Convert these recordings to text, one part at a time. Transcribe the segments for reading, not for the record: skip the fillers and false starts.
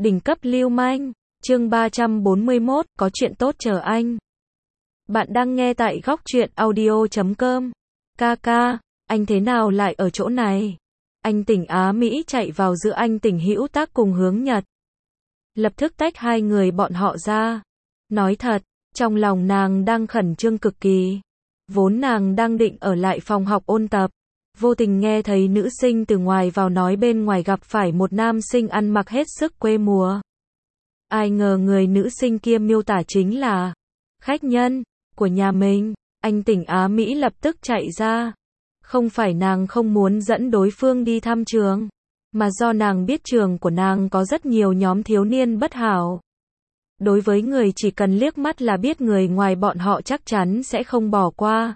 Đỉnh cấp lưu manh, chương 341, có chuyện tốt chờ anh. Bạn đang nghe tại góc truyện audio.com. Ca, anh thế nào lại ở chỗ này? Anh Tỉnh Á Mỹ chạy vào giữa anh Tỉnh Hữu Tác cùng Hướng Nhật. Lập tức tách hai người bọn họ ra. Nói thật, trong lòng nàng đang khẩn trương cực kỳ. Vốn nàng đang định ở lại phòng học ôn tập. Vô tình nghe thấy nữ sinh từ ngoài vào nói bên ngoài gặp phải một nam sinh ăn mặc hết sức quê mùa. Ai ngờ người nữ sinh kia miêu tả chính là khách nhân của nhà mình. Anh Tỉnh Á Mỹ lập tức chạy ra. Không phải nàng không muốn dẫn đối phương đi thăm trường, mà do nàng biết trường của nàng có rất nhiều nhóm thiếu niên bất hảo. Đối với người chỉ cần liếc mắt là biết người ngoài bọn họ chắc chắn sẽ không bỏ qua.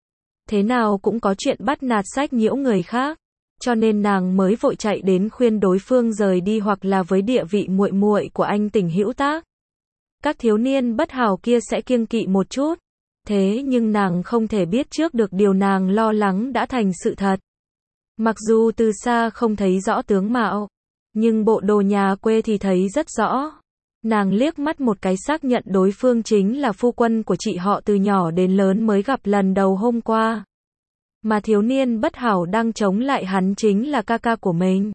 Thế nào cũng có chuyện bắt nạt sách nhiễu người khác, cho nên nàng mới vội chạy đến khuyên đối phương rời đi, hoặc là với địa vị muội muội của anh Tỉnh Hữu Tác, các thiếu niên bất hảo kia sẽ kiêng kỵ một chút. Thế nhưng nàng không thể biết trước được điều nàng lo lắng đã thành sự thật. Mặc dù từ xa không thấy rõ tướng mạo, nhưng bộ đồ nhà quê thì thấy rất rõ. Nàng liếc mắt một cái xác nhận đối phương chính là phu quân của chị họ từ nhỏ đến lớn mới gặp lần đầu hôm qua. Mà thiếu niên bất hảo đang chống lại hắn chính là ca của mình.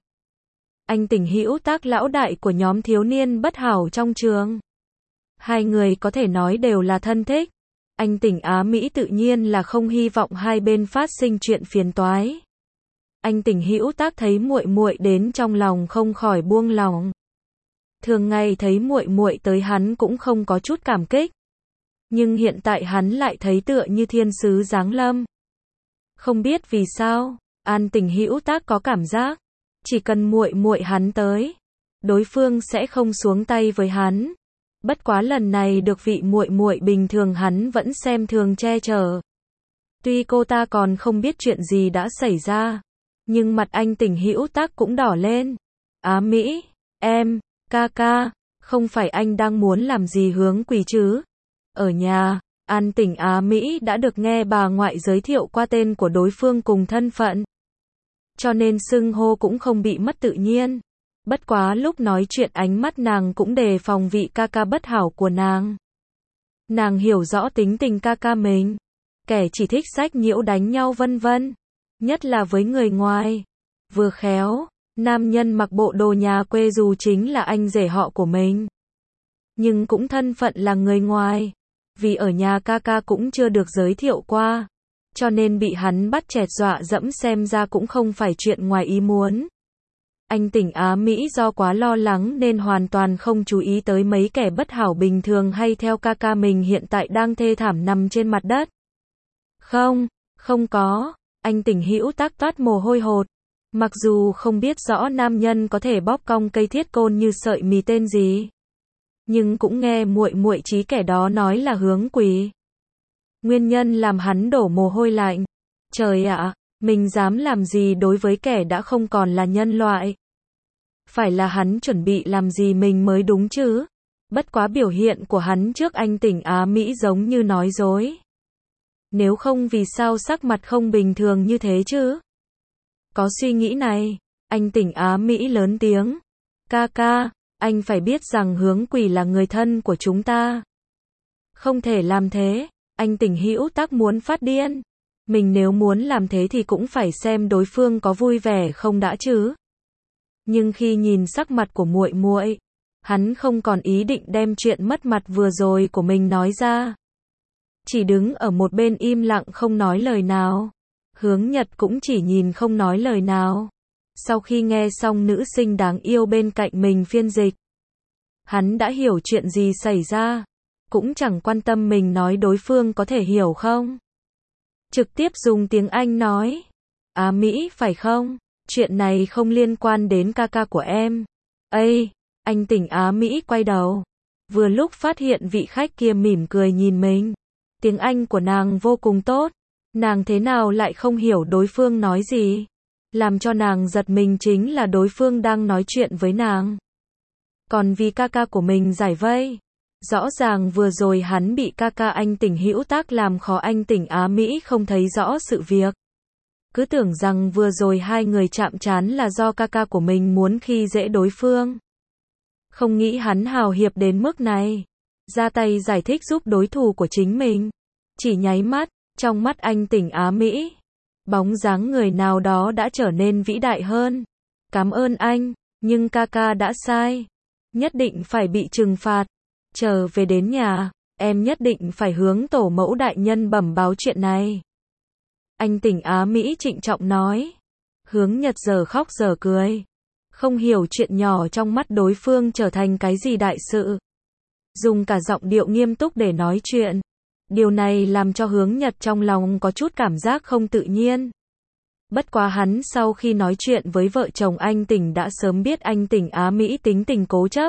Anh Tỉnh Hữu Tác, lão đại của nhóm thiếu niên bất hảo trong trường. Hai người có thể nói đều là thân thích. Anh Tỉnh Á Mỹ tự nhiên là không hy vọng hai bên phát sinh chuyện phiền toái. Anh Tỉnh Hữu Tác thấy muội muội đến trong lòng không khỏi buông lòng. Thường ngày thấy muội muội tới hắn cũng không có chút cảm kích, nhưng hiện tại hắn lại thấy tựa như thiên sứ giáng lâm. Không biết vì sao, An Tỉnh Hữu Tác có cảm giác, chỉ cần muội muội hắn tới, đối phương sẽ không xuống tay với hắn. Bất quá lần này được vị muội muội bình thường hắn vẫn xem thường che chở. Tuy cô ta còn không biết chuyện gì đã xảy ra, nhưng mặt anh Tỉnh Hữu Tác cũng đỏ lên. Á Mỹ, em, ca, không phải anh đang muốn làm gì Hướng Quỳ chứ? Ở nhà, An Tỉnh Á Mỹ đã được nghe bà ngoại giới thiệu qua tên của đối phương cùng thân phận, cho nên xưng hô cũng không bị mất tự nhiên. Bất quá lúc nói chuyện ánh mắt nàng cũng đề phòng vị ca bất hảo của nàng. Nàng hiểu rõ tính tình ca mình, kẻ chỉ thích sách nhiễu đánh nhau vân vân, nhất là với người ngoài. Vừa khéo, nam nhân mặc bộ đồ nhà quê dù chính là anh rể họ của mình, nhưng cũng thân phận là người ngoài. Vì ở nhà ca cũng chưa được giới thiệu qua, cho nên bị hắn bắt chẹt dọa dẫm xem ra cũng không phải chuyện ngoài ý muốn. Anh Tỉnh Á Mỹ do quá lo lắng nên hoàn toàn không chú ý tới mấy kẻ bất hảo bình thường hay theo ca mình hiện tại đang thê thảm nằm trên mặt đất. Không có, anh Tỉnh Hữu Tác toát mồ hôi hột. Mặc dù không biết rõ nam nhân có thể bóp cong cây thiết côn như sợi mì tên gì, nhưng cũng nghe muội muội trí kẻ đó nói là Hướng Quỳ. Nguyên nhân làm hắn đổ mồ hôi lạnh. Trời ạ, mình dám làm gì đối với kẻ đã không còn là nhân loại? Phải là hắn chuẩn bị làm gì mình mới đúng chứ? Bất quá biểu hiện của hắn trước anh Tỉnh Á Mỹ giống như nói dối. Nếu không vì sao sắc mặt không bình thường như thế chứ? Có suy nghĩ này, anh Tỉnh Á Mỹ lớn tiếng. Ca, anh phải biết rằng Hướng Quỳ là người thân của chúng ta. Không thể làm thế, anh Tỉnh Hữu Tác muốn phát điên. Mình nếu muốn làm thế thì cũng phải xem đối phương có vui vẻ không đã chứ. Nhưng khi nhìn sắc mặt của muội muội, hắn không còn ý định đem chuyện mất mặt vừa rồi của mình nói ra. Chỉ đứng ở một bên im lặng không nói lời nào. Hướng Nhật cũng chỉ nhìn không nói lời nào. Sau khi nghe xong nữ sinh đáng yêu bên cạnh mình phiên dịch, hắn đã hiểu chuyện gì xảy ra, cũng chẳng quan tâm mình nói đối phương có thể hiểu không. Trực tiếp dùng tiếng Anh nói. Á Mỹ phải không? Chuyện này không liên quan đến ca của em. Ây, anh Tỉnh Á Mỹ quay đầu. Vừa lúc phát hiện vị khách kia mỉm cười nhìn mình. Tiếng Anh của nàng vô cùng tốt. Nàng thế nào lại không hiểu đối phương nói gì? Làm cho nàng giật mình chính là đối phương đang nói chuyện với nàng. Còn vì ca của mình giải vây. Rõ ràng vừa rồi hắn bị ca anh Tỉnh Hữu Tác làm khó, anh Tỉnh Á Mỹ không thấy rõ sự việc. Cứ tưởng rằng vừa rồi hai người chạm trán là do ca của mình muốn khi dễ đối phương. Không nghĩ hắn hào hiệp đến mức này. Ra tay giải thích giúp đối thủ của chính mình. Chỉ nháy mắt, trong mắt anh Tỉnh Á Mỹ, bóng dáng người nào đó đã trở nên vĩ đại hơn. Cảm ơn anh, nhưng ca ca đã sai. Nhất định phải bị trừng phạt. Trở về đến nhà, em nhất định phải hướng tổ mẫu đại nhân bẩm báo chuyện này. Anh Tỉnh Á Mỹ trịnh trọng nói. Hướng Nhật giờ khóc giờ cười. Không hiểu chuyện nhỏ trong mắt đối phương trở thành cái gì đại sự. Dùng cả giọng điệu nghiêm túc để nói chuyện. Điều này làm cho Hướng Nhật trong lòng có chút cảm giác không tự nhiên. Bất quá hắn sau khi nói chuyện với vợ chồng anh Tỉnh đã sớm biết anh Tỉnh Á Mỹ tính tình cố chấp.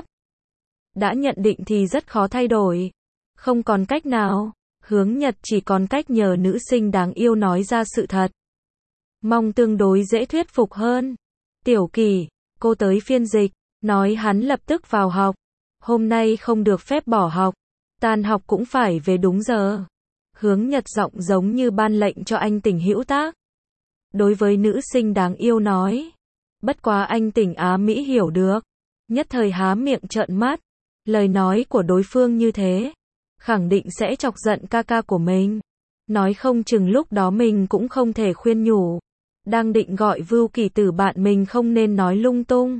Đã nhận định thì rất khó thay đổi. Không còn cách nào, Hướng Nhật chỉ còn cách nhờ nữ sinh đáng yêu nói ra sự thật. Mong tương đối dễ thuyết phục hơn. Tiểu Kỳ, cô tới phiên dịch, nói hắn lập tức vào học. Hôm nay không được phép bỏ học. Tan học cũng phải về đúng giờ. Hướng Nhật giọng giống như ban lệnh cho anh Tỉnh hữu tác. Đối với nữ sinh đáng yêu nói. Bất quá anh Tỉnh Á Mỹ hiểu được. Nhất thời há miệng trợn mắt. Lời nói của đối phương như thế. Khẳng định sẽ chọc giận ca ca của mình. Nói không chừng lúc đó mình cũng không thể khuyên nhủ. Đang định gọi Vưu Kỳ Tử bạn mình không nên nói lung tung.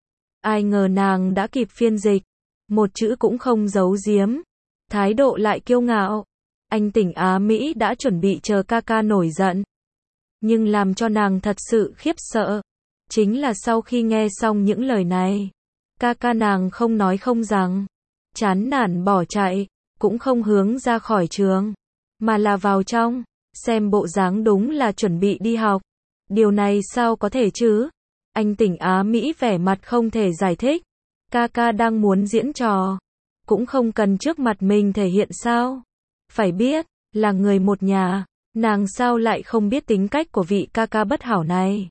Ai ngờ nàng đã kịp phiên dịch. Một chữ cũng không giấu giếm. Thái độ lại kiêu ngạo. Anh Tỉnh Á Mỹ đã chuẩn bị chờ ca ca nổi giận. Nhưng làm cho nàng thật sự khiếp sợ. Chính là sau khi nghe xong những lời này. Ca ca nàng không nói không rằng. Chán nản bỏ chạy. Cũng không hướng ra khỏi trường. Mà là vào trong. Xem bộ dáng đúng là chuẩn bị đi học. Điều này sao có thể chứ? Anh Tỉnh Á Mỹ vẻ mặt không thể giải thích. Ca ca đang muốn diễn trò. Cũng không cần trước mặt mình thể hiện sao. Phải biết, là người một nhà. Nàng sao lại không biết tính cách của vị ca ca bất hảo này.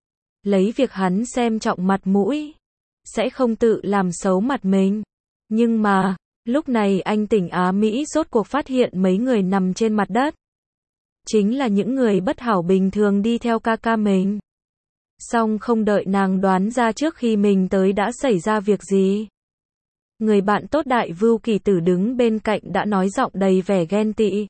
Lấy việc hắn xem trọng mặt mũi. Sẽ không tự làm xấu mặt mình. Nhưng mà, lúc này anh Tỉnh Á Mỹ rốt cuộc phát hiện mấy người nằm trên mặt đất. Chính là những người bất hảo bình thường đi theo ca ca mình. Xong không đợi nàng đoán ra trước khi mình tới đã xảy ra việc gì. Người bạn tốt Đại Vưu Kỳ Tử đứng bên cạnh đã nói giọng đầy vẻ ghen tị.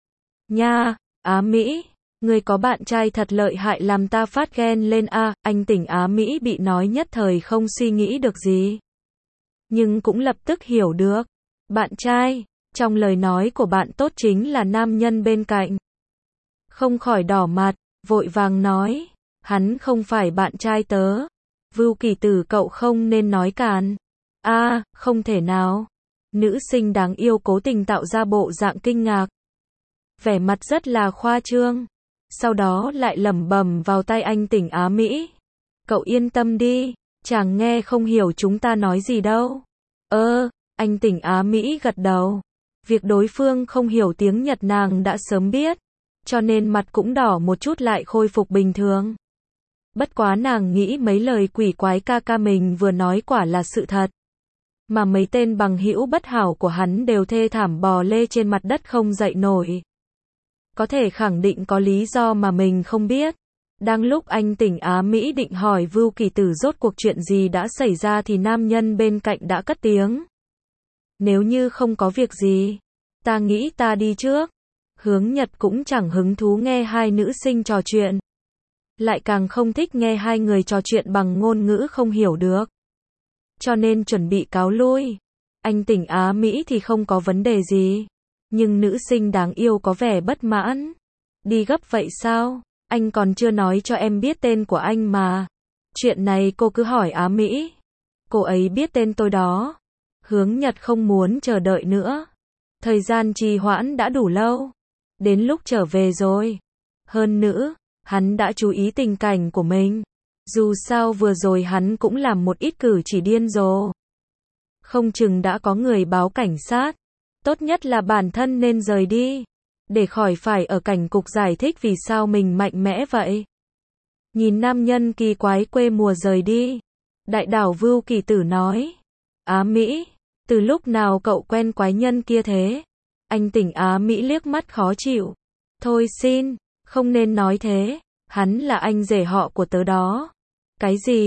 Nha, Á Mỹ, người có bạn trai thật lợi hại làm ta phát ghen lên a. Anh Tỉnh Á Mỹ bị nói nhất thời không suy nghĩ được gì. Nhưng cũng lập tức hiểu được. Bạn trai, trong lời nói của bạn tốt chính là nam nhân bên cạnh. Không khỏi đỏ mặt, vội vàng nói. Hắn không phải bạn trai tớ. Vưu Kỳ Tử cậu không nên nói càn. Không thể nào. Nữ sinh đáng yêu cố tình tạo ra bộ dạng kinh ngạc. Vẻ mặt rất là khoa trương. Sau đó lại lẩm bẩm vào tai anh Tỉnh Á Mỹ. Cậu yên tâm đi, chàng nghe không hiểu chúng ta nói gì đâu. Anh Tỉnh Á Mỹ gật đầu. Việc đối phương không hiểu tiếng Nhật nàng đã sớm biết. Cho nên mặt cũng đỏ một chút lại khôi phục bình thường. Bất quá nàng nghĩ mấy lời quỷ quái ca ca mình vừa nói quả là sự thật. Mà mấy tên bằng hữu bất hảo của hắn đều thê thảm bò lê trên mặt đất không dậy nổi. Có thể khẳng định có lý do mà mình không biết. Đang lúc anh Tỉnh Á Mỹ định hỏi Vưu Kỳ Tử rốt cuộc chuyện gì đã xảy ra thì nam nhân bên cạnh đã cất tiếng. Nếu như không có việc gì, ta nghĩ ta đi trước. Hướng Nhật cũng chẳng hứng thú nghe hai nữ sinh trò chuyện. Lại càng không thích nghe hai người trò chuyện bằng ngôn ngữ không hiểu được. Cho nên chuẩn bị cáo lui. Anh Tỉnh Á Mỹ thì không có vấn đề gì. Nhưng nữ sinh đáng yêu có vẻ bất mãn. Đi gấp vậy sao? Anh còn chưa nói cho em biết tên của anh mà. Chuyện này cô cứ hỏi Á Mỹ. Cô ấy biết tên tôi đó. Hướng Nhật không muốn chờ đợi nữa. Thời gian trì hoãn đã đủ lâu. Đến lúc trở về rồi. Hơn nữa, hắn đã chú ý tình cảnh của mình. Dù sao vừa rồi hắn cũng làm một ít cử chỉ điên rồ. Không chừng đã có người báo cảnh sát. Tốt nhất là bản thân nên rời đi. Để khỏi phải ở cảnh cục giải thích vì sao mình mạnh mẽ vậy. Nhìn nam nhân kỳ quái quê mùa rời đi. Đại đảo Vưu Kỳ Tử nói. Á Mỹ, từ lúc nào cậu quen quái nhân kia thế? Anh Tỉnh Á Mỹ liếc mắt khó chịu. Thôi xin, không nên nói thế. Hắn là anh rể họ của tớ đó. Cái gì?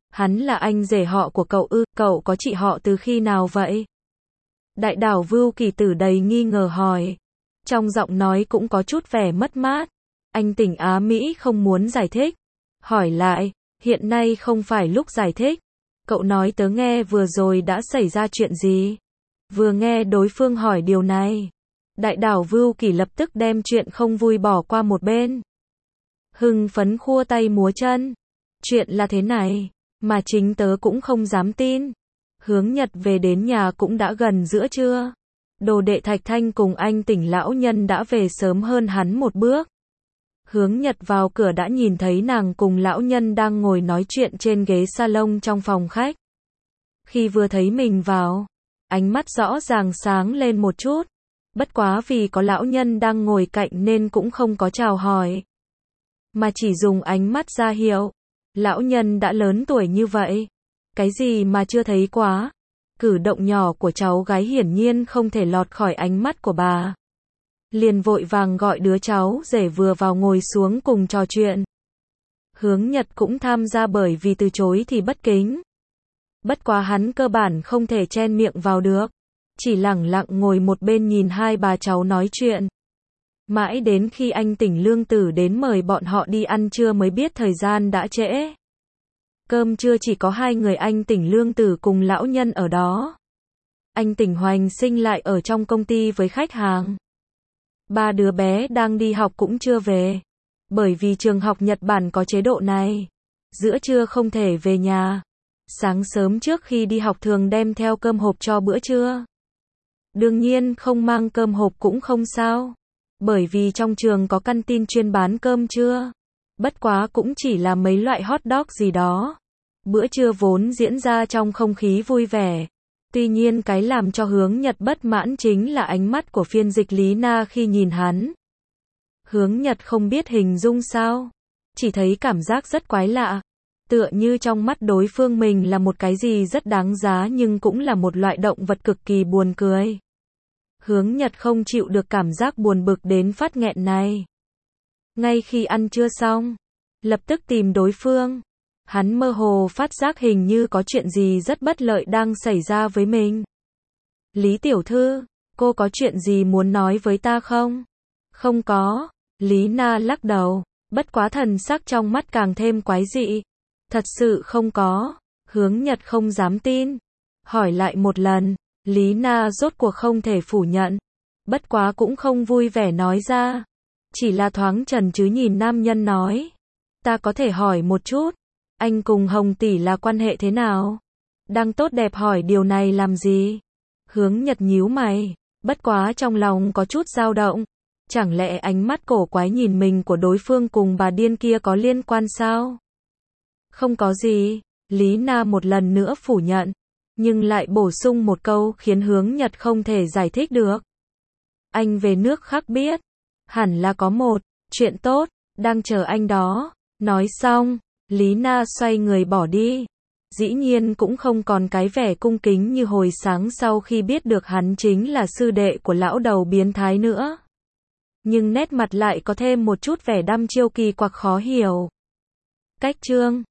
Hắn là anh rể họ của cậu ư, cậu có chị họ từ khi nào vậy? Đại đảo Vưu Kỳ Tử đầy nghi ngờ hỏi. Trong giọng nói cũng có chút vẻ mất mát. Anh Tỉnh Á Mỹ không muốn giải thích. Hỏi lại, hiện nay không phải lúc giải thích. Cậu nói tớ nghe vừa rồi đã xảy ra chuyện gì? Vừa nghe đối phương hỏi điều này, đại đảo Vưu Kỳ lập tức đem chuyện không vui bỏ qua một bên. Hưng phấn khua tay múa chân. Chuyện là thế này, mà chính tớ cũng không dám tin. Hướng Nhật về đến nhà cũng đã gần giữa trưa. Đồ đệ Thạch Thanh cùng anh Tỉnh lão nhân đã về sớm hơn hắn một bước. Hướng Nhật vào cửa đã nhìn thấy nàng cùng lão nhân đang ngồi nói chuyện trên ghế salon trong phòng khách. Khi vừa thấy mình vào, ánh mắt rõ ràng sáng lên một chút. Bất quá vì có lão nhân đang ngồi cạnh nên cũng không có chào hỏi, mà chỉ dùng ánh mắt ra hiệu. Lão nhân đã lớn tuổi như vậy, cái gì mà chưa thấy quá. Cử động nhỏ của cháu gái hiển nhiên không thể lọt khỏi ánh mắt của bà. Liền vội vàng gọi đứa cháu rể vừa vào ngồi xuống cùng trò chuyện. Hướng Nhật cũng tham gia bởi vì từ chối thì bất kính. Bất quá hắn cơ bản không thể chen miệng vào được. Chỉ lẳng lặng ngồi một bên nhìn hai bà cháu nói chuyện. Mãi đến khi anh Tỉnh Lương Tử đến mời bọn họ đi ăn trưa mới biết thời gian đã trễ. Cơm trưa chỉ có hai người anh Tỉnh Lương Tử cùng lão nhân ở đó. Anh Tỉnh Hoành Sinh lại ở trong công ty với khách hàng. Ba đứa bé đang đi học cũng chưa về. Bởi vì trường học Nhật Bản có chế độ này. Giữa trưa không thể về nhà. Sáng sớm trước khi đi học thường đem theo cơm hộp cho bữa trưa. Đương nhiên không mang cơm hộp cũng không sao. Bởi vì trong trường có căn tin chuyên bán cơm trưa. Bất quá cũng chỉ là mấy loại hot dog gì đó. Bữa trưa vốn diễn ra trong không khí vui vẻ. Tuy nhiên cái làm cho Hướng Nhật bất mãn chính là ánh mắt của phiên dịch Lý Na khi nhìn hắn. Hướng Nhật không biết hình dung sao. Chỉ thấy cảm giác rất quái lạ. Tựa như trong mắt đối phương mình là một cái gì rất đáng giá nhưng cũng là một loại động vật cực kỳ buồn cười. Hướng Nhật không chịu được cảm giác buồn bực đến phát nghẹn này. Ngay khi ăn trưa xong, lập tức tìm đối phương. Hắn mơ hồ phát giác hình như có chuyện gì rất bất lợi đang xảy ra với mình. Lý tiểu thư, cô có chuyện gì muốn nói với ta không? Không có. Lý Na lắc đầu, bất quá thần sắc trong mắt càng thêm quái dị. Thật sự không có. Hướng Nhật không dám tin. Hỏi lại một lần, Lý Na rốt cuộc không thể phủ nhận. Bất quá cũng không vui vẻ nói ra. Chỉ là thoáng chần chừ nhìn nam nhân nói. Ta có thể hỏi một chút. Anh cùng Hồng tỷ là quan hệ thế nào? Đang tốt đẹp hỏi điều này làm gì? Hướng Nhật nhíu mày. Bất quá trong lòng có chút dao động. Chẳng lẽ ánh mắt cổ quái nhìn mình của đối phương cùng bà điên kia có liên quan sao? Không có gì. Lý Na một lần nữa phủ nhận. Nhưng lại bổ sung một câu khiến Hướng Nhật không thể giải thích được. Anh về nước khác biết. Hẳn là có một chuyện tốt đang chờ anh đó. Nói xong, Lý Na xoay người bỏ đi. Dĩ nhiên cũng không còn cái vẻ cung kính như hồi sáng sau khi biết được hắn chính là sư đệ của lão đầu biến thái nữa. Nhưng nét mặt lại có thêm một chút vẻ đăm chiêu kỳ quặc khó hiểu. Cách chương